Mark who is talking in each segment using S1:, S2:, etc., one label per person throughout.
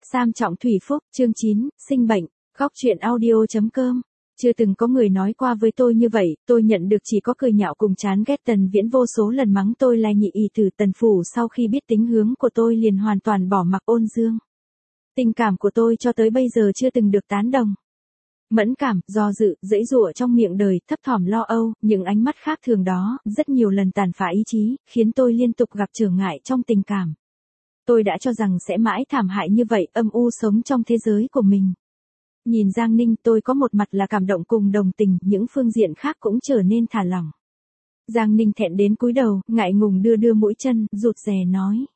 S1: Sam Trọng Thủy Phúc, chương 9, sinh bệnh, góc truyện audio.com. Chưa từng có người nói qua với tôi như vậy, tôi nhận được chỉ có cười nhạo cùng chán ghét. Tần Viễn vô số lần mắng tôi là nhị ỷ tử. Tần Phủ sau khi biết tính hướng của tôi liền hoàn toàn bỏ mặc Ôn Dương. Tình cảm của tôi cho tới bây giờ chưa từng được tán đồng. Mẫn cảm, do dự, giãy giụa trong miệng đời, thấp thỏm lo âu, những ánh mắt khác thường đó, rất nhiều lần tàn phá ý chí, khiến tôi liên tục gặp trở ngại trong tình cảm. Tôi đã cho rằng sẽ mãi thảm hại như vậy, âm u sống trong thế giới của mình. Nhìn Giang Ninh, tôi có một mặt là cảm động cùng đồng tình, những phương diện khác cũng trở nên thả lỏng. Giang Ninh thẹn đến cúi đầu, ngại ngùng đưa mũi chân, rụt rè nói.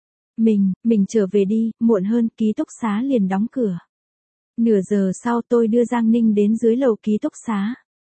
S1: Mình trở về đi, muộn hơn, ký túc xá liền đóng cửa. Nửa giờ sau tôi đưa Giang Ninh đến dưới lầu ký túc xá.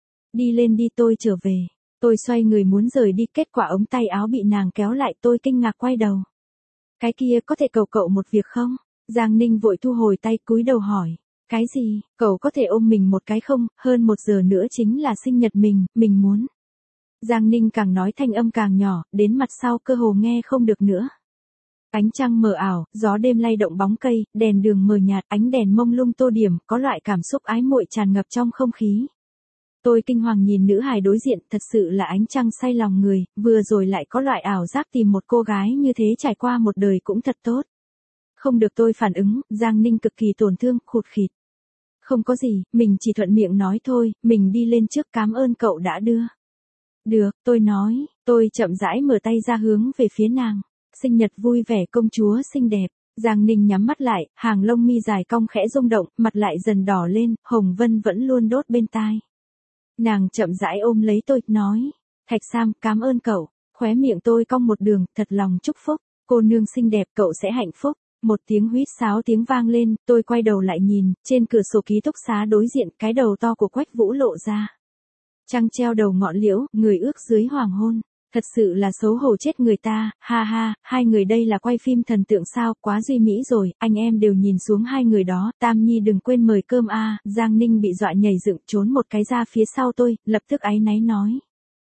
S1: Đi lên đi, tôi trở về. Tôi xoay người muốn rời đi, kết quả ống tay áo bị nàng kéo lại, tôi kinh ngạc quay đầu. Cái kia có thể cầu cậu một việc không? Giang Ninh vội thu hồi tay, cúi đầu hỏi. Cái gì, cậu có thể ôm mình một cái không? Hơn 1 giờ nữa chính là sinh nhật mình muốn. Giang Ninh càng nói thanh âm càng nhỏ, đến mặt sau cơ hồ nghe không được nữa. Ánh trăng mờ ảo, gió đêm lay động bóng cây, đèn đường mờ nhạt, ánh đèn mông lung tô điểm, có loại cảm xúc ái muội tràn ngập trong không khí. Tôi kinh hoàng nhìn nữ hài đối diện, thật sự là ánh trăng say lòng người, vừa rồi lại có loại ảo giác tìm một cô gái như thế trải qua một đời cũng thật tốt. Không được tôi phản ứng, Giang Ninh cực kỳ tổn thương, khụt khịt. Không có gì, mình chỉ thuận miệng nói thôi, mình đi lên trước, cảm ơn cậu đã đưa. Được, tôi nói, tôi chậm rãi mở tay ra hướng về phía nàng. Sinh nhật vui vẻ công chúa xinh đẹp. Giang Ninh nhắm mắt lại, hàng lông mi dài cong khẽ rung động, mặt lại dần đỏ lên, hồng vân vẫn luôn đốt bên tai. Nàng chậm rãi ôm lấy tôi, nói. Thạch Sam, cảm ơn cậu. Khóe miệng tôi cong một đường, thật lòng chúc phúc. Cô nương xinh đẹp, cậu sẽ hạnh phúc. Một tiếng huýt sáo tiếng vang lên, tôi quay đầu lại nhìn, trên cửa sổ ký túc xá đối diện, cái đầu to của Quách Vũ lộ ra. Trăng treo đầu ngọn liễu, người ước dưới hoàng hôn. Thật sự là xấu hổ chết người ta, ha ha, hai người đây là quay phim thần tượng sao, quá duy mỹ rồi, anh em đều nhìn xuống hai người đó. Tam Nhi đừng quên mời cơm a. Giang Ninh bị dọa nhảy dựng, trốn một cái ra phía sau tôi, lập tức áy náy nói.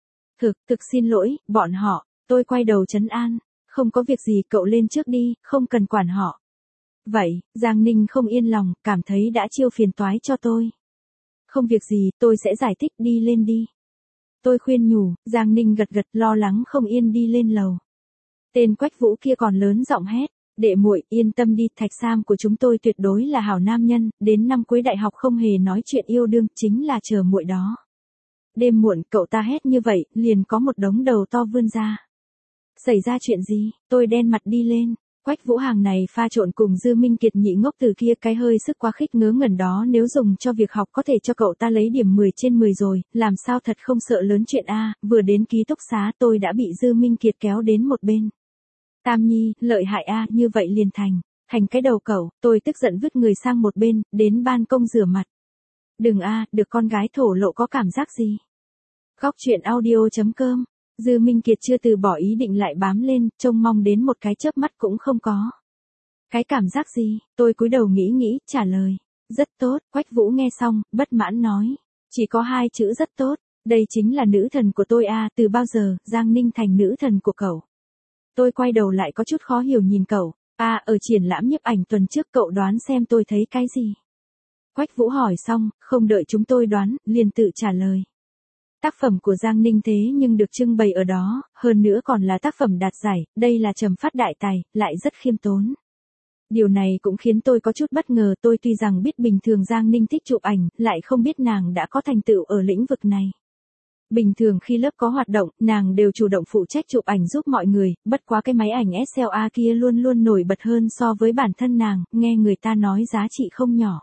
S1: Thực xin lỗi, bọn họ. Tôi quay đầu trấn an. Không có việc gì, cậu lên trước đi, không cần quản họ. Vậy, Giang Ninh không yên lòng, cảm thấy đã chiêu phiền toái cho tôi. Không việc gì, tôi sẽ giải thích, đi lên đi. Tôi khuyên nhủ, Giang Ninh gật gật, lo lắng không yên đi lên lầu. Tên Quách Vũ kia còn lớn giọng hét. Đệ muội, yên tâm đi, Thạch Sam của chúng tôi tuyệt đối là hảo nam nhân, đến năm cuối đại học không hề nói chuyện yêu đương, chính là chờ muội đó. Đêm muộn, cậu ta hét như vậy, liền có một đống đầu to vươn ra. Xảy ra chuyện gì? Tôi đen mặt đi lên. Quách Vũ hàng này pha trộn cùng Dư Minh Kiệt nhị ngốc từ kia, cái hơi sức quá khích ngớ ngẩn đó nếu dùng cho việc học có thể cho cậu ta lấy điểm 10 trên 10 rồi, làm sao thật không sợ lớn chuyện a. Vừa đến ký túc xá tôi đã bị Dư Minh Kiệt kéo đến một bên. Tam Nhi, lợi hại a, như vậy liền thành cái đầu cậu. Tôi tức giận vứt người sang một bên, đến ban công rửa mặt. Đừng a, được con gái thổ lộ có cảm giác gì? Góc truyện audio.com. Dư Minh Kiệt chưa từ bỏ ý định lại bám lên, trông mong đến một cái chớp mắt cũng không có. Cái cảm giác gì? Tôi cúi đầu nghĩ, trả lời. Rất tốt. Quách Vũ nghe xong, bất mãn nói. Chỉ có 2 chữ rất tốt. Đây chính là nữ thần của tôi a. Từ bao giờ, Giang Ninh thành nữ thần của cậu? Tôi quay đầu lại có chút khó hiểu nhìn cậu. Ở triển lãm nhiếp ảnh tuần trước cậu đoán xem tôi thấy cái gì? Quách Vũ hỏi xong, không đợi chúng tôi đoán, liền tự trả lời. Tác phẩm của Giang Ninh thế nhưng được trưng bày ở đó, hơn nữa còn là tác phẩm đạt giải, đây là trầm phát đại tài, lại rất khiêm tốn. Điều này cũng khiến tôi có chút bất ngờ, tôi tuy rằng biết bình thường Giang Ninh thích chụp ảnh, lại không biết nàng đã có thành tựu ở lĩnh vực này. Bình thường khi lớp có hoạt động, nàng đều chủ động phụ trách chụp ảnh giúp mọi người, bất quá cái máy ảnh SLA kia luôn luôn nổi bật hơn so với bản thân nàng, nghe người ta nói giá trị không nhỏ.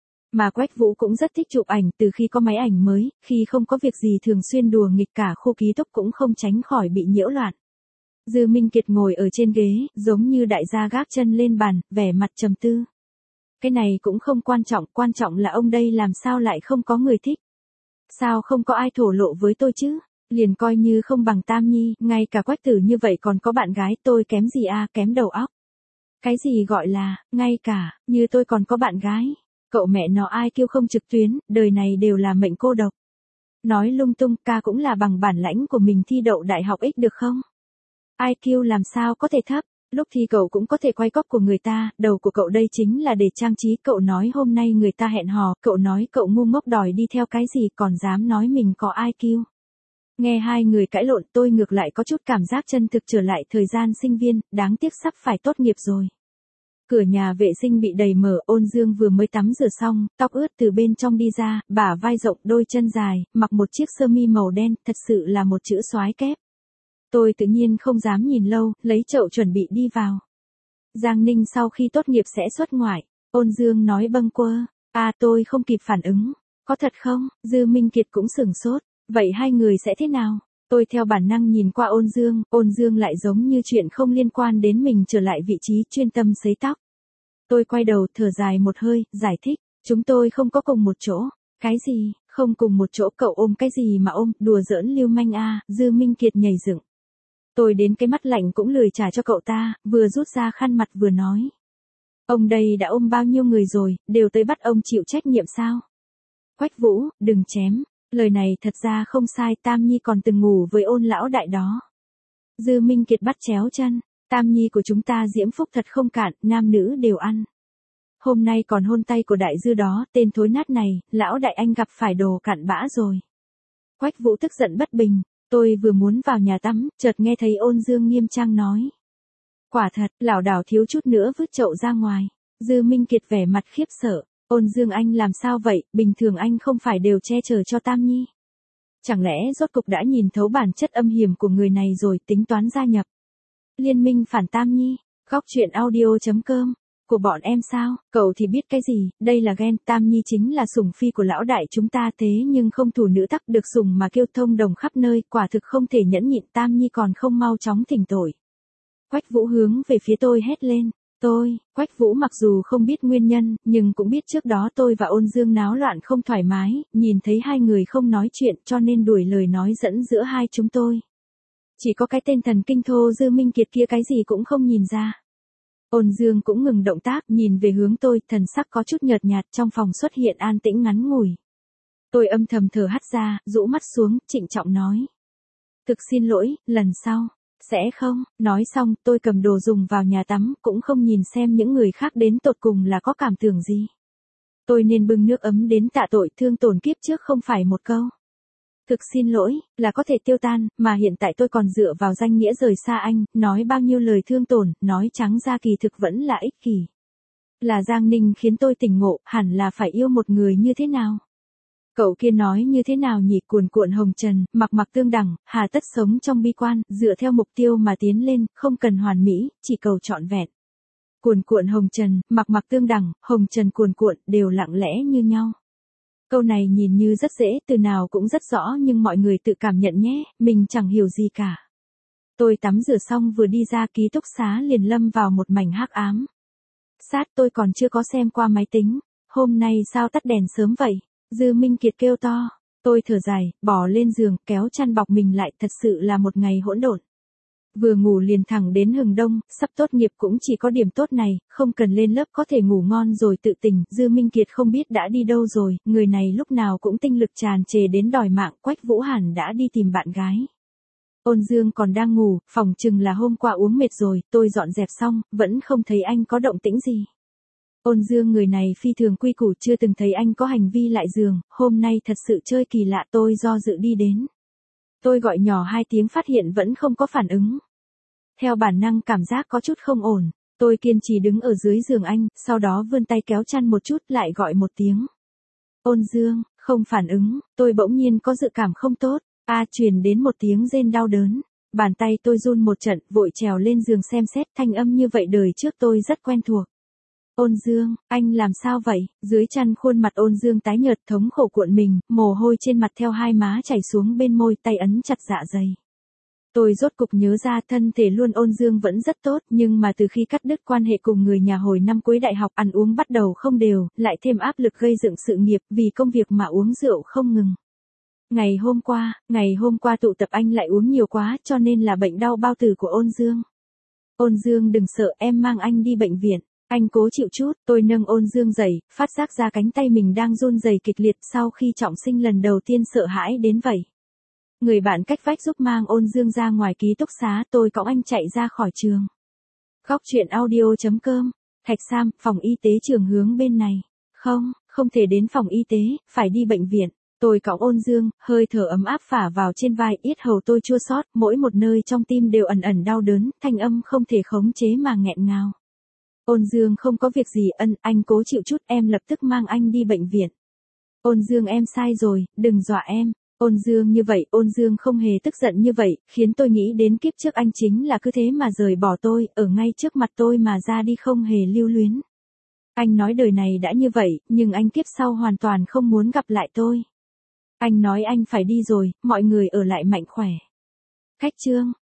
S1: Mà Quách Vũ cũng rất thích chụp ảnh, từ khi có máy ảnh mới, khi không có việc gì thường xuyên đùa nghịch cả khu ký túc cũng không tránh khỏi bị nhiễu loạn. Dư Minh Kiệt ngồi ở trên ghế, giống như đại gia gác chân lên bàn, vẻ mặt trầm tư. Cái này cũng không quan trọng là ông đây làm sao lại không có người thích. Sao không có ai thổ lộ với tôi chứ? Liền coi như không bằng Tam Nhi, ngay cả Quách Tử như vậy còn có bạn gái, tôi kém gì a, kém đầu óc. Cái gì gọi là, ngay cả, như tôi còn có bạn gái. Cậu mẹ nó ai kêu không trực tuyến, đời này đều là mệnh cô độc. Nói lung tung, ca cũng là bằng bản lãnh của mình thi đậu đại học ích được không? IQ làm sao có thể thấp, Lúc thì cậu cũng có thể quay cóc của người ta, đầu của cậu đây chính là để trang trí, cậu nói hôm nay người ta hẹn hò, cậu nói cậu ngu ngốc đòi đi theo cái gì còn dám nói mình có IQ. Nghe hai người cãi lộn tôi ngược lại có chút cảm giác chân thực trở lại thời gian sinh viên, đáng tiếc sắp phải tốt nghiệp rồi. Cửa nhà vệ sinh bị đẩy mở, Ôn Dương vừa mới tắm rửa xong, tóc ướt từ bên trong đi ra, bả vai rộng đôi chân dài, mặc một chiếc sơ mi màu đen, thật sự là một chữ soái kép. Tôi tự nhiên không dám nhìn lâu, lấy chậu chuẩn bị đi vào. Giang Ninh sau khi tốt nghiệp sẽ xuất ngoại, Ôn Dương nói bâng quơ, tôi không kịp phản ứng, có thật không, Dư Minh Kiệt cũng sửng sốt, vậy hai người sẽ thế nào? Tôi theo bản năng nhìn qua Ôn Dương lại giống như chuyện không liên quan đến mình trở lại vị trí chuyên tâm sấy tóc. Tôi quay đầu thở dài một hơi, giải thích, chúng tôi không có cùng một chỗ. Cái gì, không cùng một chỗ cậu ôm cái gì mà ôm, đùa giỡn lưu manh Dư Minh Kiệt nhảy dựng. Tôi đến cái mắt lạnh cũng lười trả cho cậu ta, vừa rút ra khăn mặt vừa nói. Ông đây đã ôm bao nhiêu người rồi, đều tới bắt ông chịu trách nhiệm sao? Quách Vũ, đừng chém, lời này thật ra không sai, Tam Nhi còn từng ngủ với Ôn lão đại đó. Dư Minh Kiệt bắt chéo chân, Tam Nhi của chúng ta diễm phúc thật không cạn, nam nữ đều ăn. Hôm nay còn hôn tay của đại dư đó, tên thối nát này, lão đại anh gặp phải đồ cặn bã rồi. Quách Vũ tức giận bất bình, tôi vừa muốn vào nhà tắm, chợt nghe thấy Ôn Dương nghiêm trang nói. Quả thật, lảo đảo thiếu chút nữa vứt chậu ra ngoài. Dư Minh Kiệt vẻ mặt khiếp sợ, Ôn Dương anh làm sao vậy, bình thường anh không phải đều che chở cho Tam Nhi. Chẳng lẽ rốt cục đã nhìn thấu bản chất âm hiểm của người này rồi tính toán gia nhập Liên minh phản Tam Nhi, góc truyện audio.com, của bọn em sao, cậu thì biết cái gì, đây là ghen, Tam Nhi chính là sủng phi của lão đại chúng ta thế nhưng không thủ nữ tắc được sủng mà kêu thông đồng khắp nơi, quả thực không thể nhẫn nhịn, Tam Nhi còn không mau chóng thỉnh tội. Quách Vũ hướng về phía tôi hét lên, Quách Vũ mặc dù không biết nguyên nhân, nhưng cũng biết trước đó tôi và Ôn Dương náo loạn không thoải mái, nhìn thấy hai người không nói chuyện cho nên đuổi lời nói dẫn giữa hai chúng tôi. Chỉ có cái tên thần kinh thô Dư Minh Kiệt kia cái gì cũng không nhìn ra. Ôn Dương cũng ngừng động tác, nhìn về hướng tôi, thần sắc có chút nhợt nhạt, trong phòng xuất hiện an tĩnh ngắn ngủi. Tôi âm thầm thở hắt ra, rũ mắt xuống, trịnh trọng nói. Thực xin lỗi, lần sau, sẽ không, nói xong, tôi cầm đồ dùng vào nhà tắm, cũng không nhìn xem những người khác đến tột cùng là có cảm tưởng gì. Tôi nên bưng nước ấm đến tạ tội thương tổn kiếp trước không phải một câu. Thực xin lỗi, là có thể tiêu tan, mà hiện tại tôi còn dựa vào danh nghĩa rời xa anh, nói bao nhiêu lời thương tổn, nói trắng ra kỳ thực vẫn là ích kỷ. Là Giang Ninh khiến tôi tỉnh ngộ, hẳn là phải yêu một người như thế nào. Cậu kia nói như thế nào nhỉ, cuồn cuộn hồng trần, mặc mặc tương đẳng, hà tất sống trong bi quan, dựa theo mục tiêu mà tiến lên, không cần hoàn mỹ, chỉ cầu trọn vẹn. Cuồn cuộn hồng trần, mặc mặc tương đẳng, hồng trần cuồn cuộn, đều lặng lẽ như nhau. Câu này nhìn như rất dễ, từ nào cũng rất rõ nhưng mọi người tự cảm nhận nhé, mình chẳng hiểu gì cả. Tôi tắm rửa xong vừa đi ra ký túc xá liền lâm vào một mảnh hắc ám. Tôi còn chưa có xem qua máy tính, hôm nay sao tắt đèn sớm vậy? Dư Minh Kiệt kêu to, tôi thở dài, bỏ lên giường, kéo chăn bọc mình lại, thật sự là một ngày hỗn độn. Vừa ngủ liền thẳng đến hừng đông, sắp tốt nghiệp cũng chỉ có điểm tốt này, không cần lên lớp có thể ngủ ngon rồi tự tỉnh, Dư Minh Kiệt không biết đã đi đâu rồi, người này lúc nào cũng tinh lực tràn trề đến đòi mạng, Quách Vũ hẳn đã đi tìm bạn gái. Ôn Dương còn đang ngủ, phòng chừng là hôm qua uống mệt rồi, tôi dọn dẹp xong, vẫn không thấy anh có động tĩnh gì. Ôn Dương người này phi thường quy củ, chưa từng thấy anh có hành vi lại giường, hôm nay thật sự chơi kỳ lạ, tôi do dự đi đến. Tôi gọi nhỏ 2 tiếng phát hiện vẫn không có phản ứng. Theo bản năng cảm giác có chút không ổn, tôi kiên trì đứng ở dưới giường anh, sau đó vươn tay kéo chăn một chút lại gọi một tiếng. Ôn Dương, không phản ứng, tôi bỗng nhiên có dự cảm không tốt, truyền đến một tiếng rên đau đớn. Bàn tay tôi run một trận, vội trèo lên giường xem xét, thanh âm như vậy đời trước tôi rất quen thuộc. Ôn Dương, anh làm sao vậy? Dưới chăn khuôn mặt Ôn Dương tái nhợt thống khổ cuộn mình, mồ hôi trên mặt theo hai má chảy xuống bên môi, tay ấn chặt dạ dày. Tôi rốt cục nhớ ra thân thể luôn Ôn Dương vẫn rất tốt, nhưng mà từ khi cắt đứt quan hệ cùng người nhà hồi năm cuối đại học, ăn uống bắt đầu không đều, lại thêm áp lực gây dựng sự nghiệp, vì công việc mà uống rượu không ngừng. Ngày hôm qua tụ tập anh lại uống nhiều quá, cho nên là bệnh đau bao tử của Ôn Dương. Ôn Dương đừng sợ, em mang anh đi bệnh viện. Anh cố chịu chút, tôi nâng Ôn Dương dậy, phát giác ra cánh tay mình đang run rẩy kịch liệt, sau khi trọng sinh lần đầu tiên sợ hãi đến vậy. Người bạn cách vách giúp mang Ôn Dương ra ngoài ký túc xá, tôi cõng anh chạy ra khỏi trường. Góc chuyện audio.com. Thạch Sam, phòng y tế trường hướng bên này. Không thể đến phòng y tế, phải đi bệnh viện. Tôi cõng Ôn Dương, hơi thở ấm áp phả vào trên vai, yết hầu tôi chua xót, mỗi một nơi trong tim đều ẩn ẩn đau đớn, thanh âm không thể khống chế mà nghẹn ngào. Ôn Dương không có việc gì, anh cố chịu chút, em lập tức mang anh đi bệnh viện. Ôn Dương em sai rồi, đừng dọa em. Ôn Dương như vậy, Ôn Dương không hề tức giận như vậy, khiến tôi nghĩ đến kiếp trước anh chính là cứ thế mà rời bỏ tôi, ở ngay trước mặt tôi mà ra đi không hề lưu luyến. Anh nói đời này đã như vậy, nhưng anh kiếp sau hoàn toàn không muốn gặp lại tôi. Anh nói anh phải đi rồi, mọi người ở lại mạnh khỏe. Khách trương.